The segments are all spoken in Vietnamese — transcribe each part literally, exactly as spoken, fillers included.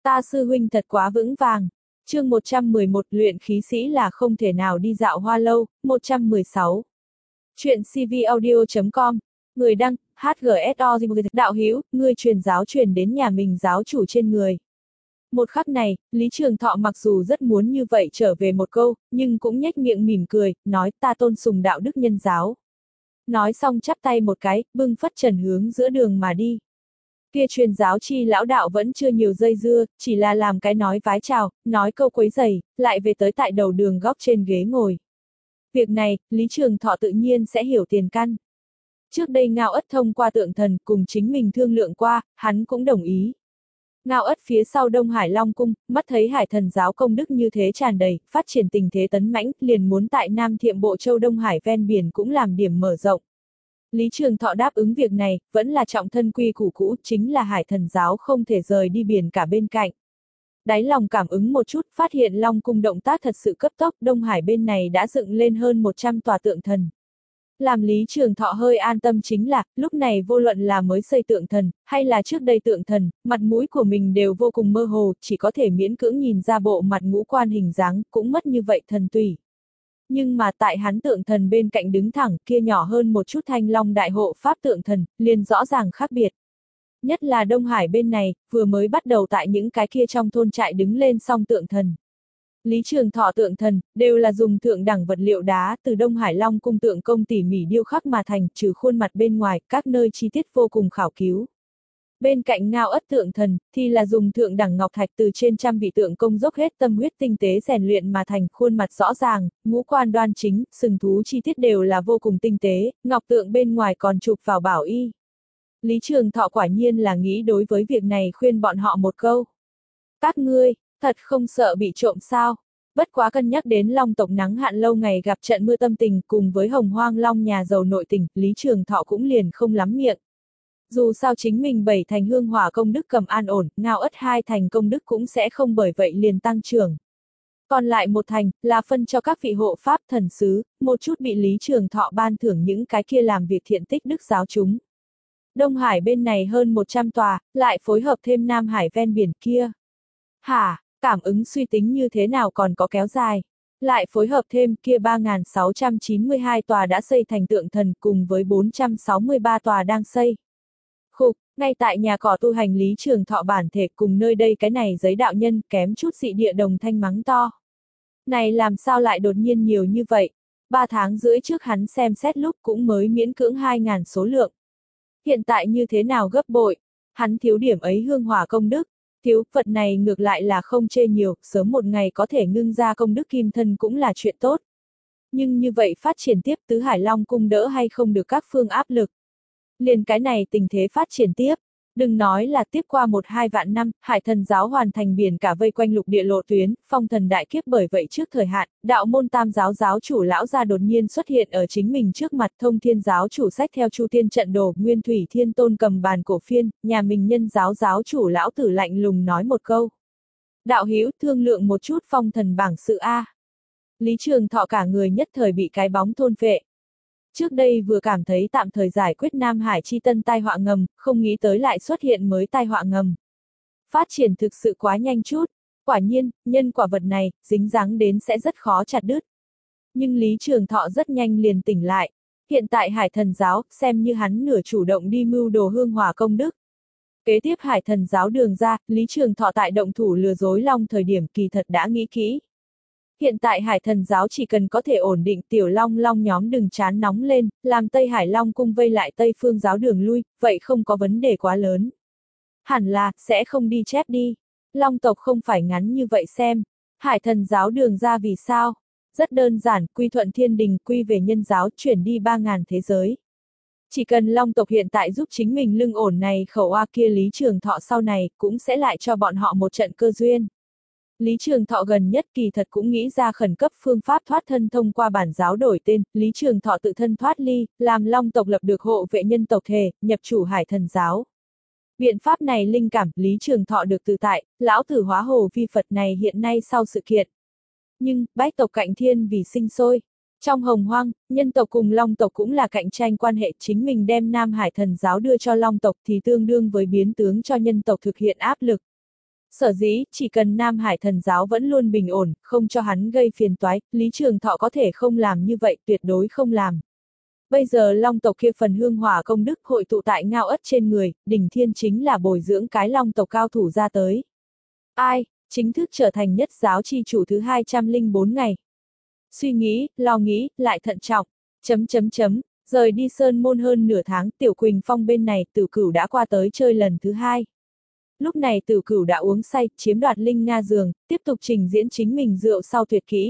Ta sư huynh thật quá vững vàng. Chương một trăm mười một luyện khí sĩ là không thể nào đi dạo hoa lâu, một trăm mười sáu. Chuyện cvaudio chấm com. Người đăng, hát giê ét o đạo hữu, ngươi truyền giáo truyền đến nhà mình giáo chủ trên người. Một khắc này, Lý Trường Thọ mặc dù rất muốn như vậy trở về một câu, nhưng cũng nhếch miệng mỉm cười, nói ta tôn sùng đạo đức nhân giáo. Nói xong chắp tay một cái, bưng phất trần hướng giữa đường mà đi. Kia truyền giáo chi lão đạo vẫn chưa nhiều dây dưa, chỉ là làm cái nói vái chào, nói câu quấy giày, lại về tới tại đầu đường góc trên ghế ngồi. Việc này, Lý Trường Thọ tự nhiên sẽ hiểu tiền căn. Trước đây Ngao Ất thông qua tượng thần cùng chính mình thương lượng qua, hắn cũng đồng ý. Ngao Ất phía sau Đông Hải Long Cung, mắt thấy Hải Thần giáo công đức như thế tràn đầy, phát triển tình thế tấn mãnh, liền muốn tại Nam Thiệm Bộ Châu Đông Hải ven biển cũng làm điểm mở rộng. Lý Trường Thọ đáp ứng việc này, vẫn là trọng thân quy củ cũ, chính là Hải Thần giáo không thể rời đi biển cả bên cạnh. Đáy lòng cảm ứng một chút, phát hiện Long Cung động tác thật sự cấp tốc, Đông Hải bên này đã dựng lên hơn một trăm tòa tượng thần. Làm Lý Trường Thọ hơi an tâm chính là, lúc này vô luận là mới xây tượng thần, hay là trước đây tượng thần, mặt mũi của mình đều vô cùng mơ hồ, chỉ có thể miễn cưỡng nhìn ra bộ mặt ngũ quan hình dáng, cũng mất như vậy thần tùy. Nhưng mà tại hắn tượng thần bên cạnh đứng thẳng kia nhỏ hơn một chút Thanh Long đại hộ pháp tượng thần, liền rõ ràng khác biệt. Nhất là Đông Hải bên này, vừa mới bắt đầu tại những cái kia trong thôn trại đứng lên xong tượng thần. Lý Trường Thọ tượng thần, đều là dùng thượng đẳng vật liệu đá từ Đông Hải Long Cung tượng công tỉ mỉ điêu khắc mà thành, trừ khuôn mặt bên ngoài, các nơi chi tiết vô cùng khảo cứu. Bên cạnh Ngao Ất tượng thần, thì là dùng thượng đẳng ngọc thạch từ trên trăm vị tượng công dốc hết tâm huyết tinh tế rèn luyện mà thành, khuôn mặt rõ ràng, ngũ quan đoan chính, sừng thú chi tiết đều là vô cùng tinh tế, ngọc tượng bên ngoài còn chụp vào bảo y. Lý Trường Thọ quả nhiên là nghĩ đối với việc này khuyên bọn họ một câu. Các ngươi, thật không sợ bị trộm sao? Bất quá cân nhắc đến Long tộc nắng hạn lâu ngày gặp trận mưa tâm tình cùng với Hồng Hoang Long nhà giàu nội tình, Lý Trường Thọ cũng liền không lắm miệng. Dù sao chính mình bảy thành hương hỏa công đức cầm an ổn, Ngao Ất hai thành công đức cũng sẽ không bởi vậy liền tăng trưởng. Còn lại một thành, là phân cho các vị hộ pháp thần sứ, một chút bị Lý Trường Thọ ban thưởng những cái kia làm việc thiện tích đức giáo chúng. Đông Hải bên này hơn một trăm tòa, lại phối hợp thêm Nam Hải ven biển kia. Hả, cảm ứng suy tính như thế nào còn có kéo dài. Lại phối hợp thêm kia ba nghìn sáu trăm chín mươi hai tòa đã xây thành tượng thần cùng với bốn trăm sáu mươi ba tòa đang xây. Khục, ngay tại nhà cỏ tu hành Lý Trường Thọ bản thể cùng nơi đây cái này giấy đạo nhân kém chút dị địa đồng thanh mắng to. Này làm sao lại đột nhiên nhiều như vậy? Ba tháng rưỡi trước hắn xem xét lúc cũng mới miễn cưỡng hai nghìn số lượng. Hiện tại như thế nào gấp bội? Hắn thiếu điểm ấy hương hỏa công đức. Thiếu, vật này ngược lại là không chê nhiều, sớm một ngày có thể ngưng ra công đức kim thân cũng là chuyện tốt. Nhưng như vậy phát triển tiếp Tứ Hải Long Cung đỡ hay không được các phương áp lực. Liền cái này tình thế phát triển tiếp, đừng nói là tiếp qua một hai vạn năm, Hải Thần giáo hoàn thành biển cả vây quanh lục địa lộ tuyến, phong thần đại kiếp bởi vậy trước thời hạn, đạo môn tam giáo giáo chủ lão gia đột nhiên xuất hiện ở chính mình trước mặt, Thông Thiên giáo chủ sách theo Chu Tiên trận đồ, Nguyên Thủy Thiên Tôn cầm bàn cổ phiên, nhà mình Nhân giáo giáo chủ lão tử lạnh lùng nói một câu. Đạo hữu thương lượng một chút phong thần bảng sự A. Lý Trường Thọ cả người nhất thời bị cái bóng thôn phệ. Trước đây vừa cảm thấy tạm thời giải quyết Nam Hải chi tân tai họa ngầm, không nghĩ tới lại xuất hiện mới tai họa ngầm. Phát triển thực sự quá nhanh chút, quả nhiên, nhân quả vật này, dính dáng đến sẽ rất khó chặt đứt. Nhưng Lý Trường Thọ rất nhanh liền tỉnh lại. Hiện tại Hải Thần giáo, xem như hắn nửa chủ động đi mưu đồ hương hỏa công đức. Kế tiếp Hải Thần giáo đường ra, Lý Trường Thọ tại động thủ lừa dối Long thời điểm kỳ thật đã nghĩ kỹ. Hiện tại Hải Thần giáo chỉ cần có thể ổn định tiểu long long nhóm đừng chán nóng lên, làm Tây Hải Long cung vây lại Tây Phương giáo đường lui, vậy không có vấn đề quá lớn. Hẳn là, sẽ không đi chép đi. Long tộc không phải ngắn như vậy xem. Hải Thần giáo đường ra vì sao? Rất đơn giản, quy thuận thiên đình, quy về nhân giáo, chuyển đi ba ngàn thế giới. Chỉ cần Long tộc hiện tại giúp chính mình lưng ổn này khẩu oa kia Lý Trường Thọ sau này, cũng sẽ lại cho bọn họ một trận cơ duyên. Lý Trường Thọ gần nhất kỳ thật cũng nghĩ ra khẩn cấp phương pháp thoát thân thông qua bản giáo đổi tên, Lý Trường Thọ tự thân thoát ly, làm Long tộc lập được hộ vệ nhân tộc thể, nhập chủ Hải Thần giáo. Biện pháp này linh cảm, Lý Trường Thọ được tự tại, lão tử hóa hồ vi Phật này hiện nay sau sự kiện. Nhưng, bách tộc cạnh thiên vì sinh sôi. Trong hồng hoang, nhân tộc cùng Long tộc cũng là cạnh tranh quan hệ, chính mình đem Nam Hải Thần giáo đưa cho Long tộc thì tương đương với biến tướng cho nhân tộc thực hiện áp lực. Sở dĩ, chỉ cần Nam Hải thần giáo vẫn luôn bình ổn, không cho hắn gây phiền toái, Lý Trường Thọ có thể không làm như vậy, tuyệt đối không làm. Bây giờ long tộc kia phần hương hỏa công đức hội tụ tại ngao ất trên người, đỉnh thiên chính là bồi dưỡng cái long tộc cao thủ ra tới. Ai, chính thức trở thành nhất giáo chi chủ thứ hai trăm linh bốn ngày. Suy nghĩ, lo nghĩ, lại thận trọng, chấm chấm chấm, rời đi Sơn Môn hơn nửa tháng, Tiểu Quỳnh Phong bên này Tử Cửu đã qua tới chơi lần thứ hai. Lúc này Tử Cửu đã uống say, chiếm đoạt Linh Nga giường, tiếp tục trình diễn chính mình rượu sau tuyệt kỹ.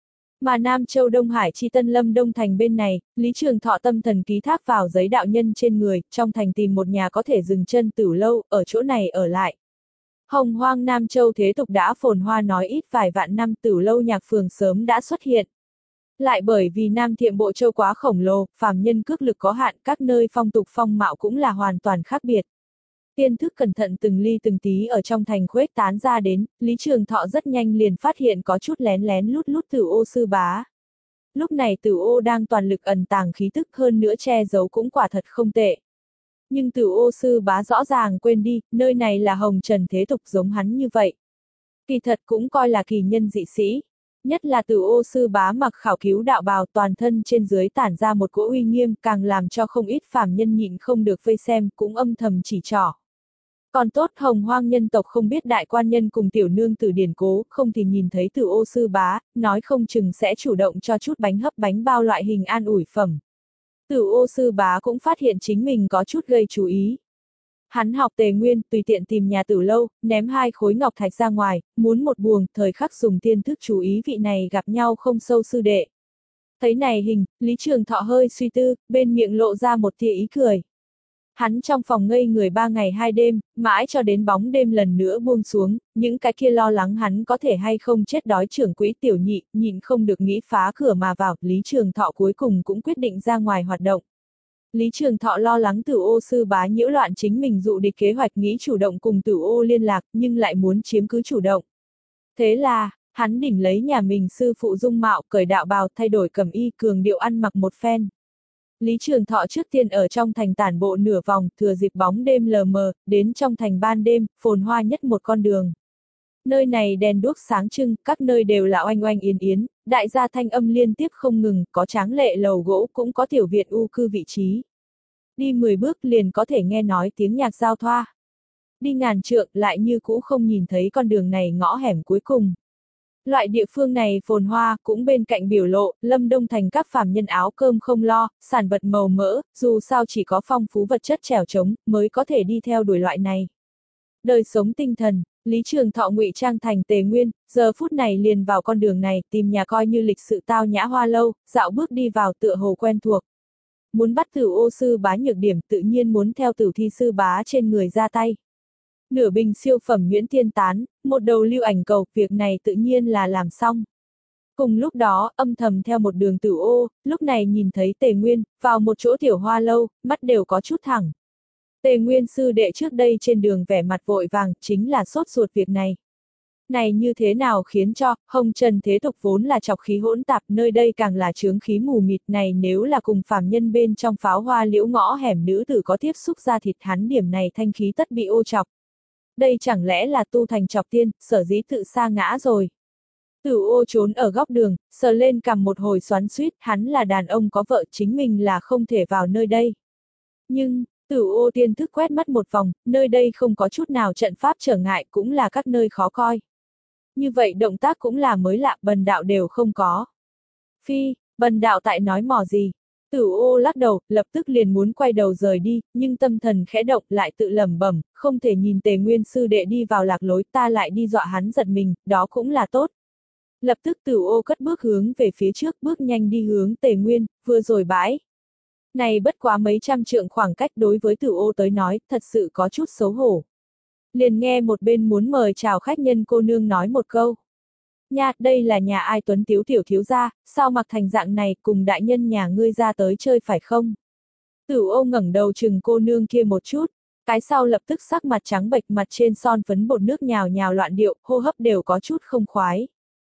Mà Nam Châu Đông Hải chi Tân Lâm Đông Thành bên này, Lý Trường Thọ tâm thần ký thác vào giấy đạo nhân trên người, trong thành tìm một nhà có thể dừng chân Tử lâu, ở chỗ này ở lại. Hồng hoang Nam Châu thế tục đã phồn hoa nói ít vài vạn năm, Tử lâu nhạc phường sớm đã xuất hiện. Lại bởi vì Nam Thiệm Bộ Châu quá khổng lồ, phàm nhân cước lực có hạn, các nơi phong tục phong mạo cũng là hoàn toàn khác biệt. Tiên thức cẩn thận từng ly từng tí ở trong thành khuếch tán ra đến, Lý Trường Thọ rất nhanh liền phát hiện có chút lén lén lút lút Tử Ô sư bá. Lúc này Tử Ô đang toàn lực ẩn tàng khí tức, hơn nữa che giấu cũng quả thật không tệ. Nhưng Tử Ô sư bá rõ ràng quên đi, nơi này là hồng trần thế tục giống hắn như vậy. Kỳ thật cũng coi là kỳ nhân dị sĩ. Nhất là Tử Ô sư bá mặc khảo cứu đạo bào, toàn thân trên dưới tản ra một cỗ uy nghiêm, càng làm cho không ít phàm nhân nhịn không được vây xem, cũng âm thầm chỉ trỏ. Còn tốt hồng hoang nhân tộc không biết đại quan nhân cùng tiểu nương tử điển cố, không thì nhìn thấy Tử Ô sư bá, nói không chừng sẽ chủ động cho chút bánh hấp bánh bao loại hình an ủi phẩm. Tử Ô sư bá cũng phát hiện chính mình có chút gây chú ý. Hắn học Tề Nguyên, tùy tiện tìm nhà Tử lâu, ném hai khối ngọc thạch ra ngoài, muốn một buồng, thời khắc dùng tiên thức chú ý vị này gặp nhau không sâu sư đệ. Thấy này hình, Lý Trường Thọ hơi suy tư, bên miệng lộ ra một tia ý cười. Hắn trong phòng ngây người ba ngày hai đêm, mãi cho đến bóng đêm lần nữa buông xuống, những cái kia lo lắng hắn có thể hay không chết đói trưởng quỹ tiểu nhị, nhịn không được nghĩ phá cửa mà vào, Lý Trường Thọ cuối cùng cũng quyết định ra ngoài hoạt động. Lý Trường Thọ lo lắng Tử Ô sư bá nhiễu loạn chính mình dụ địch kế hoạch, nghĩ chủ động cùng Tử Ô liên lạc, nhưng lại muốn chiếm cứ chủ động. Thế là, hắn đỉnh lấy nhà mình sư phụ dung mạo, cởi đạo bào, thay đổi cẩm y, cường điệu ăn mặc một phen. Lý Trường Thọ trước tiên ở trong thành tản bộ nửa vòng, thừa dịp bóng đêm lờ mờ, đến trong thành ban đêm, phồn hoa nhất một con đường. Nơi này đèn đuốc sáng trưng, các nơi đều là oanh oanh yến yến, đại gia thanh âm liên tiếp không ngừng, có tráng lệ lầu gỗ, cũng có tiểu viện u cư vị trí. Đi mười bước liền có thể nghe nói tiếng nhạc giao thoa. Đi ngàn trượng lại như cũ không nhìn thấy con đường này ngõ hẻm cuối cùng. Loại địa phương này phồn hoa, cũng bên cạnh biểu lộ, Lâm Đông Thành các phàm nhân áo cơm không lo, sản vật màu mỡ, dù sao chỉ có phong phú vật chất trèo trống, mới có thể đi theo đuổi loại này. Đời sống tinh thần, Lý Trường Thọ ngụy trang thành Tề Nguyên, giờ phút này liền vào con đường này, tìm nhà coi như lịch sự tao nhã hoa lâu, dạo bước đi vào tựa hồ quen thuộc. Muốn bắt Tử Ô sư bá nhược điểm, tự nhiên muốn theo Tử Thi sư bá trên người ra tay. Nửa bình siêu phẩm nhuyễn thiên tán, một đầu lưu ảnh cầu, việc này tự nhiên là làm xong. Cùng lúc đó, âm thầm theo một đường Tử Ô, lúc này nhìn thấy Tề Nguyên, vào một chỗ tiểu hoa lâu, mắt đều có chút thẳng. Tề Nguyên sư đệ trước đây trên đường vẻ mặt vội vàng, chính là sốt ruột việc này. Này như thế nào khiến cho, hồng trần thế tục vốn là chọc khí hỗn tạp, nơi đây càng là chướng khí mù mịt, này nếu là cùng phàm nhân bên trong pháo hoa liễu ngõ hẻm nữ tử có tiếp xúc ra thịt, hắn điểm này thanh khí tất bị ô chọc. Đây chẳng lẽ là tu thành chọc tiên, sở dĩ tự sa ngã rồi. Tử Ô trốn ở góc đường, sờ lên cằm một hồi xoắn xuýt, hắn là đàn ông có vợ, chính mình là không thể vào nơi đây. Nhưng, Tử Ô tiên thức quét mắt một vòng, nơi đây không có chút nào trận pháp trở ngại, cũng là các nơi khó coi. Như vậy động tác cũng là mới lạ, bần đạo đều không có. Phi, bần đạo tại nói mò gì? Tử Ô lắc đầu, lập tức liền muốn quay đầu rời đi, nhưng tâm thần khẽ động lại tự lẩm bẩm, không thể nhìn Tề Nguyên sư đệ đi vào lạc lối, ta lại đi dọa hắn giật mình, đó cũng là tốt. Lập tức Tử Ô cất bước hướng về phía trước, bước nhanh đi hướng Tề Nguyên, vừa rồi bãi. Này bất quá mấy trăm trượng khoảng cách, đối với Tử Ô tới nói, thật sự có chút xấu hổ. Liền nghe một bên muốn mời chào khách nhân cô nương nói một câu. Nha, đây là nhà ai tuấn tiếu tiểu thiếu gia, sao mặc thành dạng này, cùng đại nhân nhà ngươi ra tới chơi phải không? Tử Ô ngẩng đầu chừng cô nương kia một chút, cái sau lập tức sắc mặt trắng bệch, mặt trên son phấn bột nước nhào nhào loạn điệu, hô hấp đều có chút không khoái.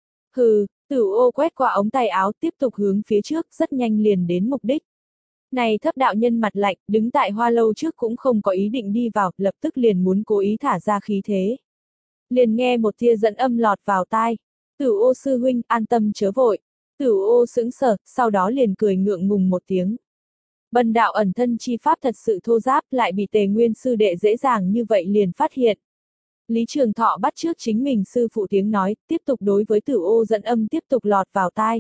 Hừ, Tử Ô quét qua ống tay áo, tiếp tục hướng phía trước, rất nhanh liền đến mục đích. Này thấp đạo nhân mặt lạnh, đứng tại hoa lâu trước cũng không có ý định đi vào, lập tức liền muốn cố ý thả ra khí thế. Liền nghe một tia dẫn âm lọt vào tai. Tử Ô sư huynh, an tâm chớ vội. Tử Ô sững sờ, sau đó liền cười ngượng ngùng một tiếng. Bần đạo ẩn thân chi pháp thật sự thô giáp, lại bị Tề Nguyên sư đệ dễ dàng như vậy liền phát hiện. Lý Trường Thọ bắt chước chính mình sư phụ tiếng nói, tiếp tục đối với Tử Ô dẫn âm tiếp tục lọt vào tai.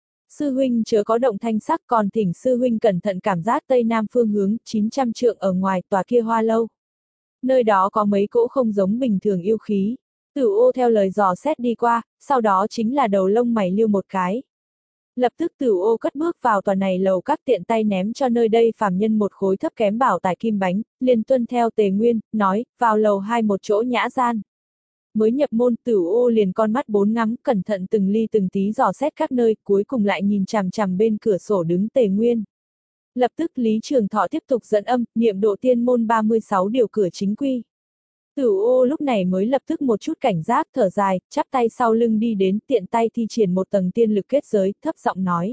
Sư huynh chớ có động thanh sắc, còn thỉnh sư huynh cẩn thận cảm giác tây nam phương hướng, chín trăm trượng ở ngoài tòa kia hoa lâu. Nơi đó có mấy cỗ không giống bình thường yêu khí. Tử Ô theo lời dò xét đi qua, sau đó chính là đầu lông mày liêu một cái. Lập tức Tử Ô cất bước vào tòa này lầu các, tiện tay ném cho nơi đây phàm nhân một khối thấp kém bảo tài kim bánh, liền tuân theo Tề Nguyên, nói, vào lầu hai một chỗ nhã gian. Mới nhập môn, Tử Ô liền con mắt bốn ngắm, cẩn thận từng ly từng tí dò xét các nơi, cuối cùng lại nhìn chằm chằm bên cửa sổ đứng Tề Nguyên. Lập tức Lý Trường Thọ tiếp tục dẫn âm, niệm độ tiên môn ba mươi sáu điều cửa chính quy. Tử Ô lúc này mới lập tức một chút cảnh giác, thở dài, chắp tay sau lưng đi đến, tiện tay thi triển một tầng tiên lực kết giới, thấp giọng nói.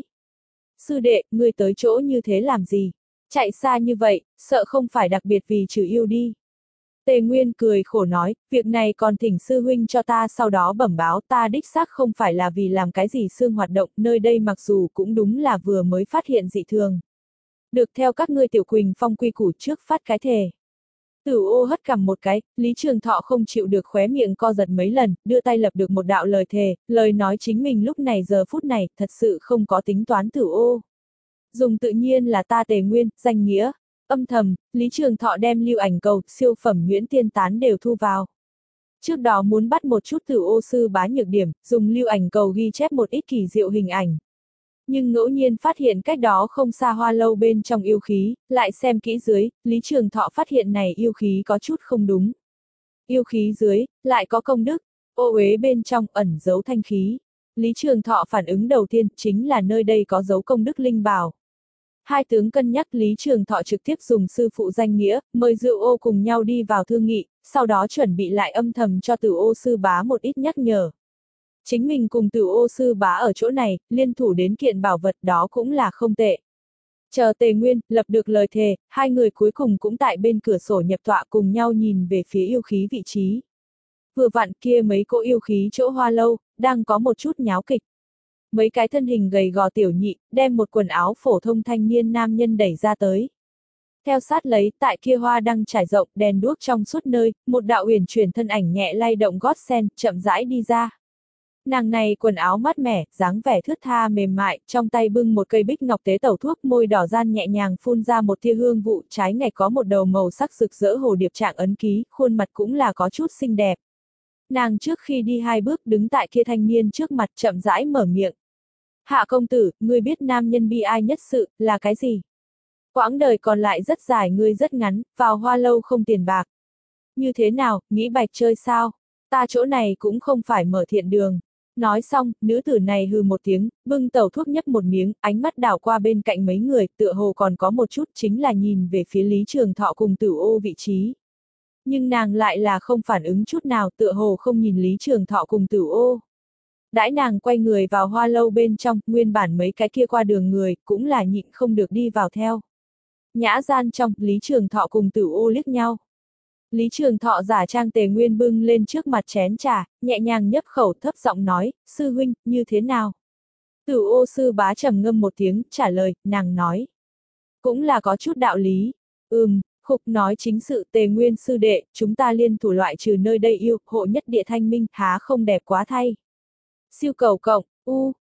Sư đệ, ngươi tới chỗ như thế làm gì? Chạy xa như vậy, sợ không phải đặc biệt vì trừ yêu đi. Tề Nguyên cười khổ nói, việc này còn thỉnh sư huynh cho ta sau đó bẩm báo, ta đích xác không phải là vì làm cái gì xương hoạt động, nơi đây mặc dù cũng đúng là vừa mới phát hiện dị thường. Được theo các ngươi Tiểu Quỳnh Phong quy củ trước phát cái thề. Tử Ô hất cằm một cái, Lý Trường Thọ không chịu được khóe miệng co giật mấy lần, đưa tay lập được một đạo lời thề, lời nói chính mình lúc này giờ phút này, thật sự không có tính toán Tử Ô. Dùng tự nhiên là ta Tề Nguyên, danh nghĩa. Âm thầm, Lý Trường Thọ đem lưu ảnh cầu, siêu phẩm nhuyễn tiên tán đều thu vào. Trước đó muốn bắt một chút Tử Ô sư bá nhược điểm, dùng lưu ảnh cầu ghi chép một ít kỳ diệu hình ảnh. Nhưng ngẫu nhiên phát hiện cách đó không xa hoa lâu bên trong yêu khí, lại xem kỹ dưới, Lý Trường Thọ phát hiện này yêu khí có chút không đúng. Yêu khí dưới, lại có công đức, ô uế bên trong ẩn giấu thanh khí. Lý Trường Thọ phản ứng đầu tiên chính là nơi đây có dấu công đức linh bảo. Hai tướng cân nhắc, Lý Trường Thọ trực tiếp dùng sư phụ danh nghĩa, mời Dư Ô cùng nhau đi vào thương nghị, sau đó chuẩn bị lại âm thầm cho Tử Ô sư bá một ít nhắc nhở. Chính mình cùng Tử Ô sư bá ở chỗ này, liên thủ đến kiện bảo vật đó cũng là không tệ. Chờ Tề Nguyên, lập được lời thề, hai người cuối cùng cũng tại bên cửa sổ nhập tọa cùng nhau nhìn về phía yêu khí vị trí. Vừa vặn kia mấy cỗ yêu khí chỗ hoa lâu, đang có một chút nháo kịch. Mấy cái thân hình gầy gò tiểu nhị, đem một quần áo phổ thông thanh niên nam nhân đẩy ra tới. Theo sát lấy, tại kia hoa đăng trải rộng, đèn đuốc trong suốt nơi, một đạo uyển chuyển thân ảnh nhẹ lay động gót sen, chậm rãi đi ra. Nàng này quần áo mát mẻ, dáng vẻ thướt tha mềm mại, trong tay bưng một cây bích ngọc tế tẩu thuốc, môi đỏ gian nhẹ nhàng phun ra một tia hương vụ, trái ngạch có một đầu màu sắc rực rỡ hồ điệp trạng ấn ký, khuôn mặt cũng là có chút xinh đẹp. Nàng trước khi đi hai bước đứng tại kia thanh niên trước mặt chậm rãi mở miệng. Hạ công tử, ngươi biết nam nhân bi ai nhất sự, là cái gì? Quãng đời còn lại rất dài, ngươi rất ngắn, vào hoa lâu không tiền bạc. Như thế nào, nghĩ bạch chơi sao? Ta chỗ này cũng không phải mở thiện đường. Nói xong, nữ tử này hừ một tiếng, bưng tẩu thuốc nhấp một miếng, ánh mắt đảo qua bên cạnh mấy người, tựa hồ còn có một chút chính là nhìn về phía Lý Trường Thọ cùng Tử Ô vị trí. Nhưng nàng lại là không phản ứng chút nào, tựa hồ không nhìn Lý Trường Thọ cùng Tử Ô. Đãi nàng quay người vào hoa lâu bên trong, nguyên bản mấy cái kia qua đường người, cũng là nhịn không được đi vào theo. Nhã gian trong, Lý Trường Thọ cùng Tử Ô liếc nhau. Lý Trường Thọ giả trang Tề Nguyên bưng lên trước mặt chén trà, nhẹ nhàng nhấp khẩu thấp giọng nói, sư huynh, như thế nào? Tử Ô sư bá trầm ngâm một tiếng, trả lời, nàng nói. Cũng là có chút đạo lý. Ừm, khục nói chính sự Tề Nguyên sư đệ, chúng ta liên thủ loại trừ nơi đây yêu, hộ nhất địa thanh minh, há không đẹp quá thay. Siêu cầu cộng, u,